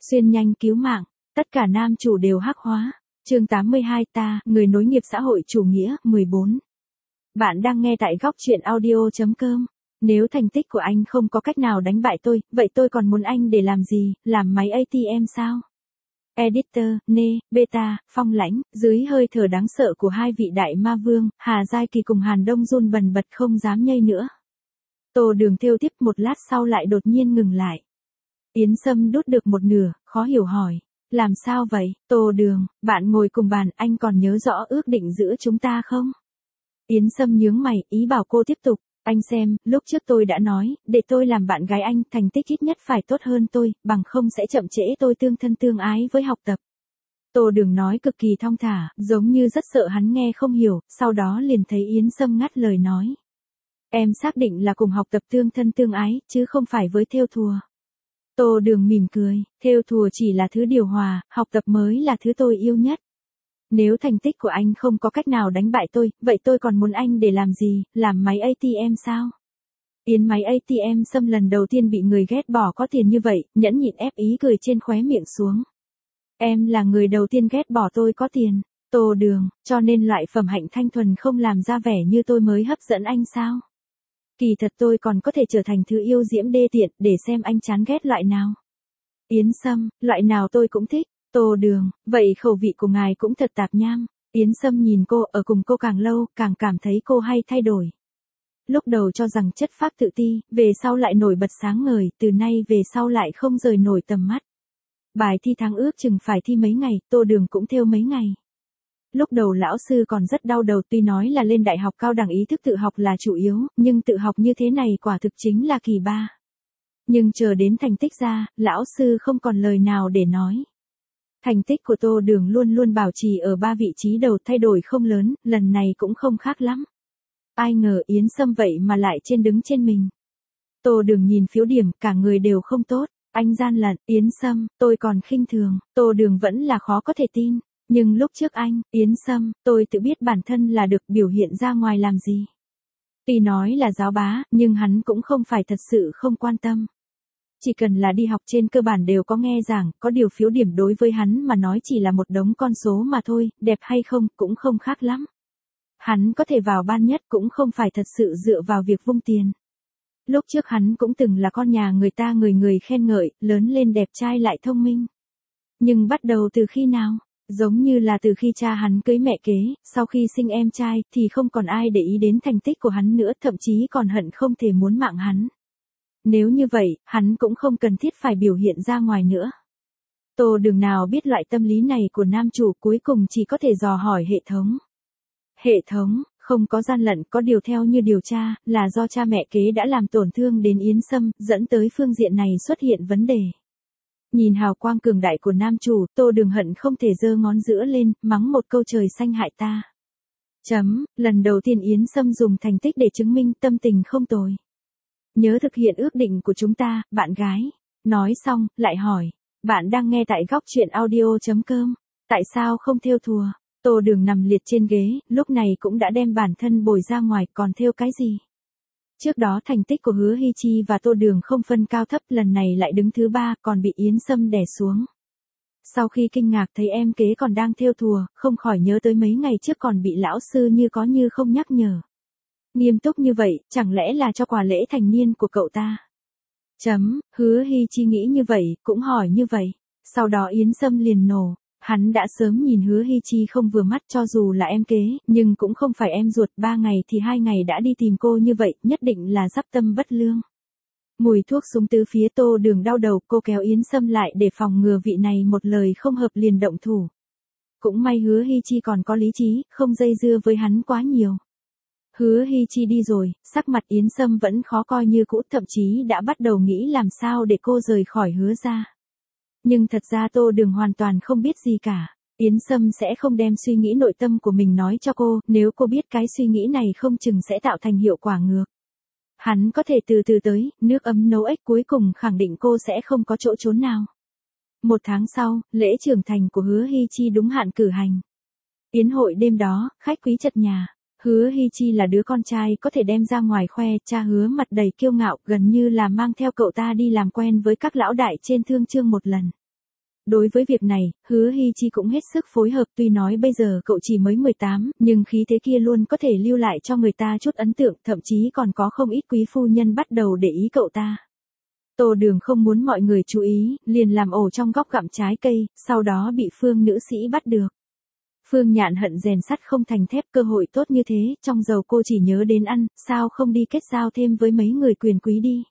Xuyên nhanh cứu mạng, tất cả nam chủ đều hắc hóa. Chương 82 ta, người nối nghiệp xã hội chủ nghĩa, 14. Bạn đang nghe tại góc truyện audio.com. Nếu thành tích của anh không có cách nào đánh bại tôi, vậy tôi còn muốn anh để làm gì, làm máy ATM sao? Editor, Nê, Beta, Phong Lãnh, dưới hơi thở đáng sợ của hai vị đại ma vương, Hà Giai Kỳ cùng Hàn Đông run bần bật không dám nhây nữa. Tô Đường thêu tiếp một lát sau lại đột nhiên ngừng lại. Yến Sâm đút được một nửa, khó hiểu hỏi. Làm sao vậy, Tô Đường, bạn ngồi cùng bàn, anh còn nhớ rõ ước định giữa chúng ta không? Yến Sâm nhướng mày, ý bảo cô tiếp tục. Anh xem, lúc trước tôi đã nói, để tôi làm bạn gái anh, thành tích ít nhất phải tốt hơn tôi, bằng không sẽ chậm trễ tôi tương thân tương ái với học tập. Tô Đường nói cực kỳ thong thả, giống như rất sợ hắn nghe không hiểu, sau đó liền thấy Yến Sâm ngắt lời nói. Em xác định là cùng học tập tương thân tương ái, chứ không phải với thêu thùa. Tô Đường mỉm cười, thêu thùa chỉ là thứ điều hòa, học tập mới là thứ tôi yêu nhất. Nếu thành tích của anh không có cách nào đánh bại tôi, vậy tôi còn muốn anh để làm gì, làm máy ATM sao? Yến máy ATM Sâm lần đầu tiên bị người ghét bỏ có tiền như vậy, nhẫn nhịn ép ý cười trên khóe miệng xuống. Em là người đầu tiên ghét bỏ tôi có tiền, Tô Đường, cho nên loại phẩm hạnh thanh thuần không làm ra vẻ như tôi mới hấp dẫn anh sao? Kỳ thật tôi còn có thể trở thành thứ yêu diễm đê tiện, để xem anh chán ghét loại nào. Yến Sâm, loại nào tôi cũng thích. Tô Đường, vậy khẩu vị của ngài cũng thật tạp nham. Yến Sâm nhìn cô, ở cùng cô càng lâu, càng cảm thấy cô hay thay đổi. Lúc đầu cho rằng chất phác tự ti, về sau lại nổi bật sáng ngời, từ nay về sau lại không rời nổi tầm mắt. Bài thi tháng ước chừng phải thi mấy ngày, Tô Đường cũng theo mấy ngày. Lúc đầu lão sư còn rất đau đầu, tuy nói là lên đại học cao đẳng ý thức tự học là chủ yếu, nhưng tự học như thế này quả thực chính là kỳ ba. Nhưng chờ đến thành tích ra, lão sư không còn lời nào để nói. Thành tích của Tô Đường luôn luôn bảo trì ở 3 vị trí đầu, thay đổi không lớn, lần này cũng không khác lắm. Ai ngờ Yến Sâm vậy mà lại đứng trên mình. Tô Đường nhìn phiếu điểm, cả người đều không tốt. Anh gian lận, Yến Sâm, tôi còn khinh thường. Tô Đường vẫn là khó có thể tin. Nhưng lúc trước anh, Yến Sâm, tôi tự biết bản thân là được, biểu hiện ra ngoài làm gì. Tuy nói là giáo bá, nhưng hắn cũng không phải thật sự không quan tâm. Chỉ cần là đi học trên cơ bản đều có nghe giảng, có điều phiếu điểm đối với hắn mà nói chỉ là một đống con số mà thôi, đẹp hay không, cũng không khác lắm. Hắn có thể vào ban nhất cũng không phải thật sự dựa vào việc vung tiền. Lúc trước hắn cũng từng là con nhà người ta, người khen ngợi, lớn lên đẹp trai lại thông minh. Nhưng bắt đầu từ khi nào? Giống như là từ khi cha hắn cưới mẹ kế, sau khi sinh em trai, thì không còn ai để ý đến thành tích của hắn nữa, thậm chí còn hận không thể muốn mạng hắn. Nếu như vậy, hắn cũng không cần thiết phải biểu hiện ra ngoài nữa. Tô Đường nào biết loại tâm lý này của nam chủ, cuối cùng chỉ có thể dò hỏi hệ thống. Hệ thống, không có gian lận, có điều theo như điều tra, là do cha mẹ kế đã làm tổn thương đến Yến Sâm, dẫn tới phương diện này xuất hiện vấn đề. Nhìn hào quang cường đại của nam chủ, Tô Đường hận không thể giơ ngón giữa lên, mắng một câu trời xanh hại ta. Lần đầu tiên Yến Sâm dùng thành tích để chứng minh tâm tình không tồi. Nhớ thực hiện ước định của chúng ta, bạn gái. Nói xong, lại hỏi. Bạn đang nghe tại góc truyện audio.com. Tại sao không thêu thùa? Tô Đường nằm liệt trên ghế, lúc này cũng đã đem bản thân bồi ra ngoài, còn thêu cái gì? Trước đó thành tích của Hứa Hy Chi và Tô Đường không phân cao thấp, lần này lại đứng thứ 3, còn bị Yến Sâm đè xuống. Sau khi kinh ngạc thấy em kế còn đang thêu thùa, không khỏi nhớ tới mấy ngày trước còn bị lão sư như có như không nhắc nhở. Nghiêm túc như vậy, chẳng lẽ là cho quà lễ thành niên của cậu ta? Hứa Hy Chi nghĩ như vậy, cũng hỏi như vậy. Sau đó Yến Sâm liền nổ. Hắn đã sớm nhìn Hứa Hy Chi không vừa mắt, cho dù là em kế, nhưng cũng không phải em ruột, 3 ngày thì 2 ngày đã đi tìm cô như vậy, nhất định là dắp tâm bất lương. Mùi thuốc súng tứ phía, Tô Đường đau đầu, cô kéo Yến Sâm lại để phòng ngừa vị này một lời không hợp liền động thủ. Cũng may Hứa Hy Chi còn có lý trí, không dây dưa với hắn quá nhiều. Hứa Hy Chi đi rồi, sắc mặt Yến Sâm vẫn khó coi như cũ, thậm chí đã bắt đầu nghĩ làm sao để cô rời khỏi Hứa ra. Nhưng thật ra Tô Đường hoàn toàn không biết gì cả. Yến Sâm sẽ không đem suy nghĩ nội tâm của mình nói cho cô, nếu cô biết cái suy nghĩ này không chừng sẽ tạo thành hiệu quả ngược. Hắn có thể từ từ tới, nước ấm nấu ếch, cuối cùng khẳng định cô sẽ không có chỗ trốn nào. 1 tháng sau, lễ trưởng thành của Hứa Hy Chi đúng hạn cử hành. Yến hội đêm đó, khách quý chật nhà. Hứa Hy Chi là đứa con trai có thể đem ra ngoài khoe, cha Hứa mặt đầy kiêu ngạo, gần như là mang theo cậu ta đi làm quen với các lão đại trên thương chương một lần. Đối với việc này, Hứa Hy Chi cũng hết sức phối hợp, tuy nói bây giờ cậu chỉ mới 18, nhưng khí thế kia luôn có thể lưu lại cho người ta chút ấn tượng, thậm chí còn có không ít quý phu nhân bắt đầu để ý cậu ta. Tô Đường không muốn mọi người chú ý, liền làm ổ trong góc gặm trái cây, sau đó bị Phương nữ sĩ bắt được. Phương Nhạn hận rèn sắt không thành thép, cơ hội tốt như thế, trong giàu cô chỉ nhớ đến ăn, sao không đi kết giao thêm với mấy người quyền quý đi.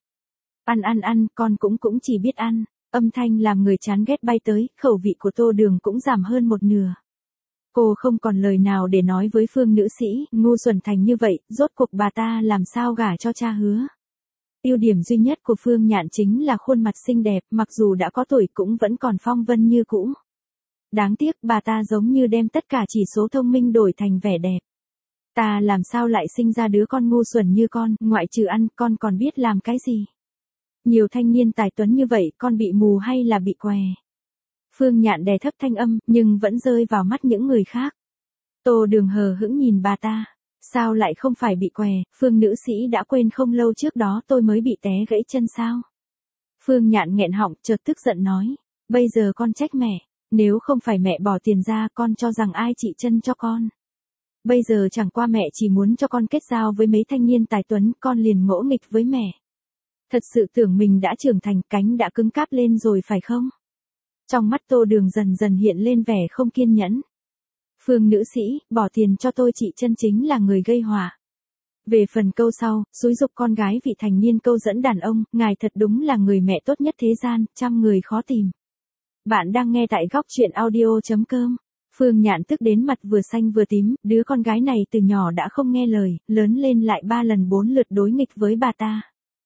Ăn, con cũng chỉ biết ăn. Âm thanh làm người chán ghét bay tới, khẩu vị của Tô Đường cũng giảm hơn một nửa. Cô không còn lời nào để nói với Phương nữ sĩ, ngu xuẩn thành như vậy, rốt cuộc bà ta làm sao gả cho cha Hứa. Ưu điểm duy nhất của Phương Nhạn chính là khuôn mặt xinh đẹp, mặc dù đã có tuổi cũng vẫn còn phong vân như cũ. Đáng tiếc bà ta giống như đem tất cả chỉ số thông minh đổi thành vẻ đẹp. Ta làm sao lại sinh ra đứa con ngu xuẩn như con, ngoại trừ ăn, con còn biết làm cái gì? Nhiều thanh niên tài tuấn như vậy, con bị mù hay là bị què? Phương Nhạn đè thấp thanh âm, nhưng vẫn rơi vào mắt những người khác. Tô Đường hờ hững nhìn bà ta. Sao lại không phải bị què, Phương nữ sĩ đã quên không lâu trước đó tôi mới bị té gãy chân sao? Phương Nhạn nghẹn họng, chợt tức giận nói. Bây giờ con trách mẹ, nếu không phải mẹ bỏ tiền ra, con cho rằng ai trị chân cho con? Bây giờ chẳng qua mẹ chỉ muốn cho con kết giao với mấy thanh niên tài tuấn, con liền ngỗ nghịch với mẹ. Thật sự tưởng mình đã trưởng thành, cánh đã cứng cáp lên rồi phải không? Trong mắt Tô Đường dần dần hiện lên vẻ không kiên nhẫn. Phương nữ sĩ, bỏ tiền cho tôi chị chân chính là người gây họa. Về phần câu sau, xúi giục con gái vị thành niên câu dẫn đàn ông, ngài thật đúng là người mẹ tốt nhất thế gian, trăm người khó tìm. Bạn đang nghe tại góc truyện audio.com. Phương Nhạn tức đến mặt vừa xanh vừa tím, đứa con gái này từ nhỏ đã không nghe lời, lớn lên lại 3 lần 4 lượt đối nghịch với bà ta.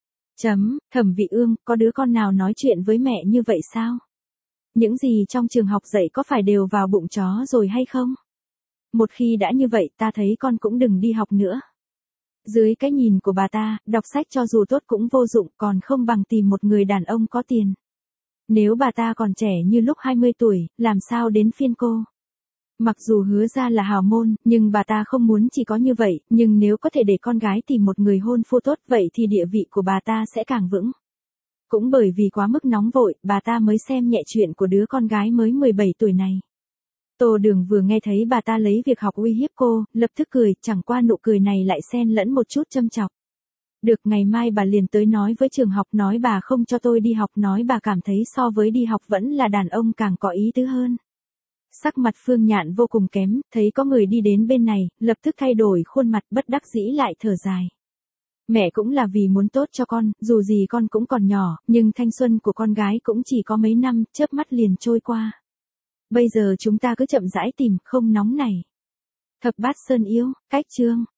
Thẩm Vị Ương, có đứa con nào nói chuyện với mẹ như vậy sao? Những gì trong trường học dạy có phải đều vào bụng chó rồi hay không? Một khi đã như vậy, ta thấy con cũng đừng đi học nữa. Dưới cái nhìn của bà ta, đọc sách cho dù tốt cũng vô dụng, còn không bằng tìm một người đàn ông có tiền. Nếu bà ta còn trẻ như lúc 20 tuổi, làm sao đến phiên cô? Mặc dù Hứa ra là hào môn, nhưng bà ta không muốn chỉ có như vậy, nhưng nếu có thể để con gái tìm một người hôn phu tốt vậy thì địa vị của bà ta sẽ càng vững. Cũng bởi vì quá mức nóng vội, bà ta mới xem nhẹ chuyện của đứa con gái mới 17 tuổi này. Tô Đường vừa nghe thấy bà ta lấy việc học uy hiếp cô, lập tức cười, chẳng qua nụ cười này lại xen lẫn một chút châm chọc. Được, ngày mai bà liền tới nói với trường học, nói bà không cho tôi đi học, nói bà cảm thấy so với đi học vẫn là đàn ông càng có ý tứ hơn. Sắc mặt Phương Nhạn vô cùng kém, thấy có người đi đến bên này, lập tức thay đổi khuôn mặt, bất đắc dĩ lại thở dài. Mẹ cũng là vì muốn tốt cho con, dù gì con cũng còn nhỏ, nhưng thanh xuân của con gái cũng chỉ có mấy năm, chớp mắt liền trôi qua. Bây giờ chúng ta cứ chậm rãi tìm, không nóng này. Thập Bát Sơn Yêu, cách chương.